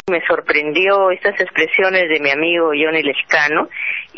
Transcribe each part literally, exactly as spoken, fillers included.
Me sorprendió estas expresiones de mi amigo Johnny Lescano,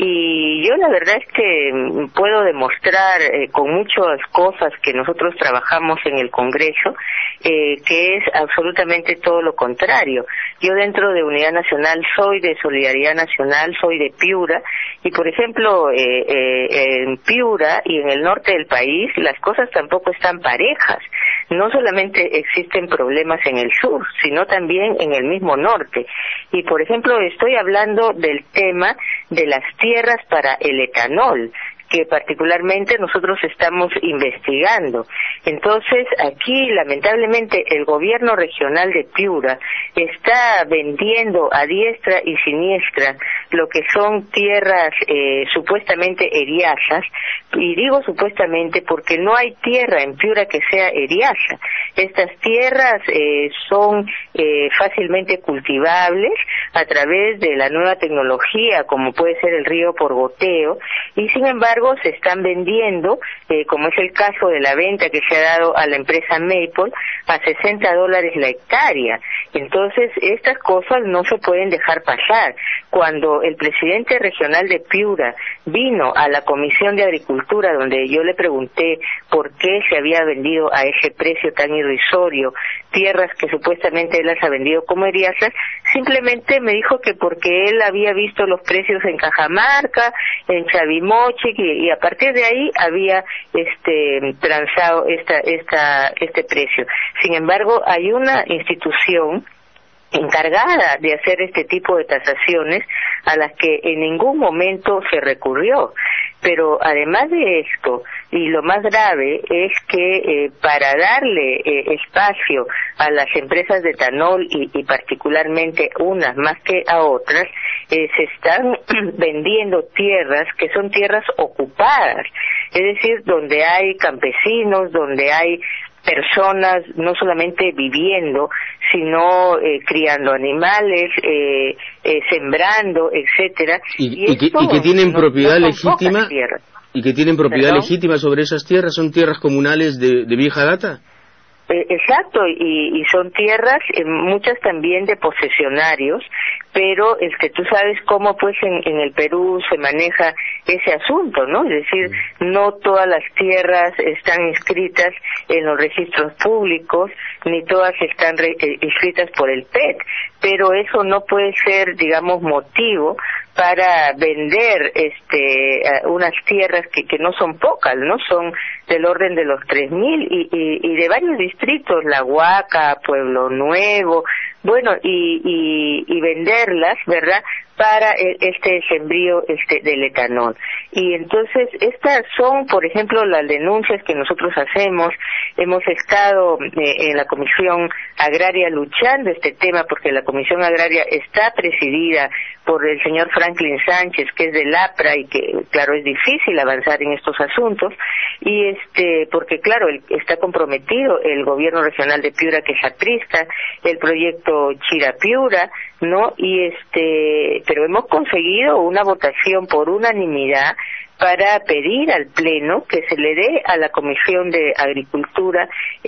y yo la verdad es que puedo demostrar eh, con muchas cosas que nosotros trabajamos en el Congreso, eh, que es absolutamente todo lo contrario. Yo dentro de Unidad Nacional soy de Solidaridad Nacional, soy de Piura, y por ejemplo eh, eh, en Piura y en el norte del país las cosas tampoco están parejas. No solamente existen problemas en el sur, sino también en el mismo norte. Y, por ejemplo, estoy hablando del tema de las tierras para el etanol, que particularmente nosotros estamos investigando. Entonces, aquí, lamentablemente, el gobierno regional de Piura está vendiendo a diestra y siniestra lo que son tierras eh, supuestamente eriazas, y digo supuestamente porque no hay tierra en Piura que sea eriaza. Estas tierras eh, son eh, fácilmente cultivables a través de la nueva tecnología, como puede ser el río por goteo, y sin embargo se están vendiendo, eh, como es el caso de la venta que se ha dado a la empresa Maple, a sesenta dólares la hectárea. Entonces, estas cosas no se pueden dejar pasar. Cuando el presidente regional de Piura vino a la Comisión de Agricultura, donde yo le pregunté por qué se había vendido a ese precio tan irrisorio tierras que supuestamente él las ha vendido como eriazas, simplemente me dijo que porque él había visto los precios en Cajamarca, en Chavimoche, y, y a partir de ahí había este transado esta esta este precio. Sin embargo, hay una institución encargada de hacer este tipo de tasaciones a las que en ningún momento se recurrió. Pero además de esto, y lo más grave, es que eh, para darle eh, espacio a las empresas de etanol, y, y particularmente unas más que a otras, eh, se están vendiendo tierras que son tierras ocupadas, es decir, donde hay campesinos, donde hay personas no solamente viviendo, sino eh, criando animales, eh, eh, sembrando, etcétera. Y, y, y, que, y que tienen no, propiedad no legítima y que tienen propiedad ¿Perdón? legítima sobre esas tierras. ¿Son tierras comunales de, de vieja data? Eh, exacto, y, y son tierras, eh, muchas también de posesionarios, pero es que tú sabes cómo pues en, en el Perú se maneja ese asunto, ¿no? Es decir, no todas las tierras están inscritas en los registros públicos, ni todas están re, eh, inscritas por el P E T, pero eso no puede ser, digamos, motivo para vender este unas tierras que, que no son pocas, ¿no? Son del orden de los tres mil y, y, y de varios distritos, La Huaca, Pueblo Nuevo, bueno, y, y, y venderlas, ¿verdad?, para este sembrío este del etanol. Y entonces estas son, por ejemplo, las denuncias que nosotros hacemos. Hemos estado eh, en la Comisión Agraria luchando este tema, porque la Comisión Agraria está presidida por el señor Franklin Sánchez, que es del APRA, y que, claro, es difícil avanzar en estos asuntos, y este porque, claro, el, está comprometido el gobierno regional de Piura, que es aprista, el proyecto Chira Piura, ¿no? Y este pero hemos conseguido una votación por unanimidad para pedir al Pleno que se le dé a la Comisión de Agricultura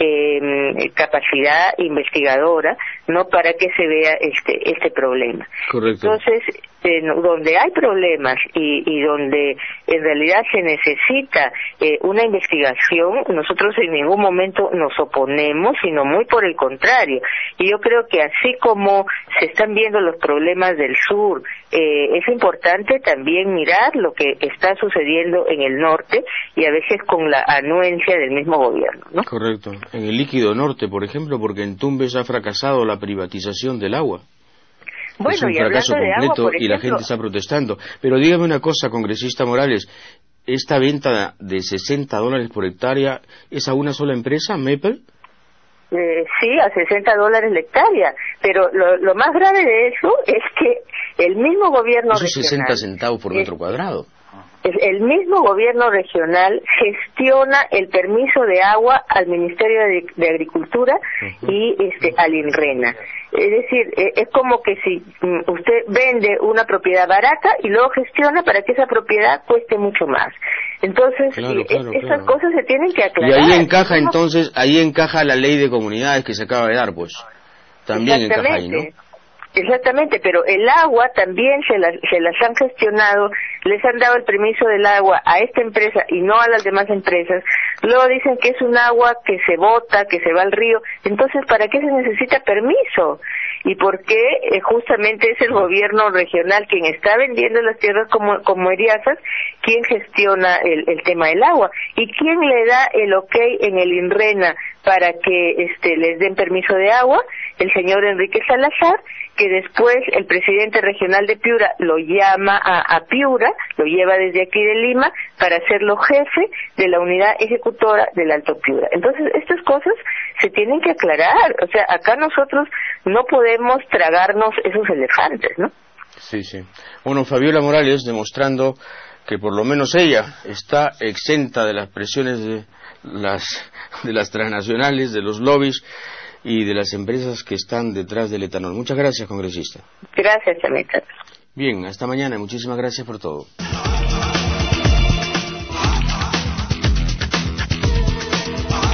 eh, capacidad investigadora, no para que se vea este este problema. Correcto. Entonces, eh, donde hay problemas y, y donde en realidad se necesita eh, una investigación, nosotros en ningún momento nos oponemos, sino muy por el contrario. Y yo creo que así como se están viendo los problemas del sur, eh, es importante también mirar lo que está sucediendo en el norte, y a veces con la anuencia del mismo gobierno, ¿no? Correcto. En el líquido norte, por ejemplo, porque en Tumbes ha fracasado la privatización del agua. Bueno, es un y fracaso completo agua, por y la ejemplo, gente está protestando. Pero dígame una cosa, congresista Morales, ¿esta venta de sesenta dólares por hectárea es a una sola empresa, Maple? Eh, sí, a sesenta dólares la hectárea, pero lo, lo más grave de eso es que el mismo gobierno eso es regional... sesenta centavos por metro es, cuadrado. El mismo gobierno regional gestiona el permiso de agua al Ministerio de, de Agricultura uh-huh. y este al INRENA. Es decir, es como que si usted vende una propiedad barata y luego gestiona para que esa propiedad cueste mucho más. Entonces, claro, es, claro, esas claro. cosas se tienen que aclarar. Y ahí encaja entonces, ahí encaja la ley de comunidades que se acaba de dar, pues. También encaja ahí, ¿no? Exactamente, pero el agua también se, la, se las han gestionado, les han dado el permiso del agua a esta empresa y no a las demás empresas. Luego dicen que es un agua que se bota, que se va al río. Entonces, ¿para qué se necesita permiso? ¿Y por qué eh, justamente es el gobierno regional quien está vendiendo las tierras como, como Eriazas, quien gestiona el, el tema del agua? ¿Y quién le da el ok en el INRENA para que este les den permiso de agua? El señor Enrique Salazar, que después el presidente regional de Piura lo llama a, a Piura, lo lleva desde aquí de Lima para hacerlo jefe de la unidad ejecutora del Alto Piura. Entonces, estas cosas se tienen que aclarar. O sea, acá nosotros no podemos tragarnos esos elefantes, ¿no? Sí, sí. Bueno, Fabiola Morales demostrando que por lo menos ella está exenta de las presiones de las, de las transnacionales, de los lobbies y de las empresas que están detrás del etanol. Muchas gracias, congresista. Gracias, Chameta. Bien, hasta mañana. Muchísimas gracias por todo.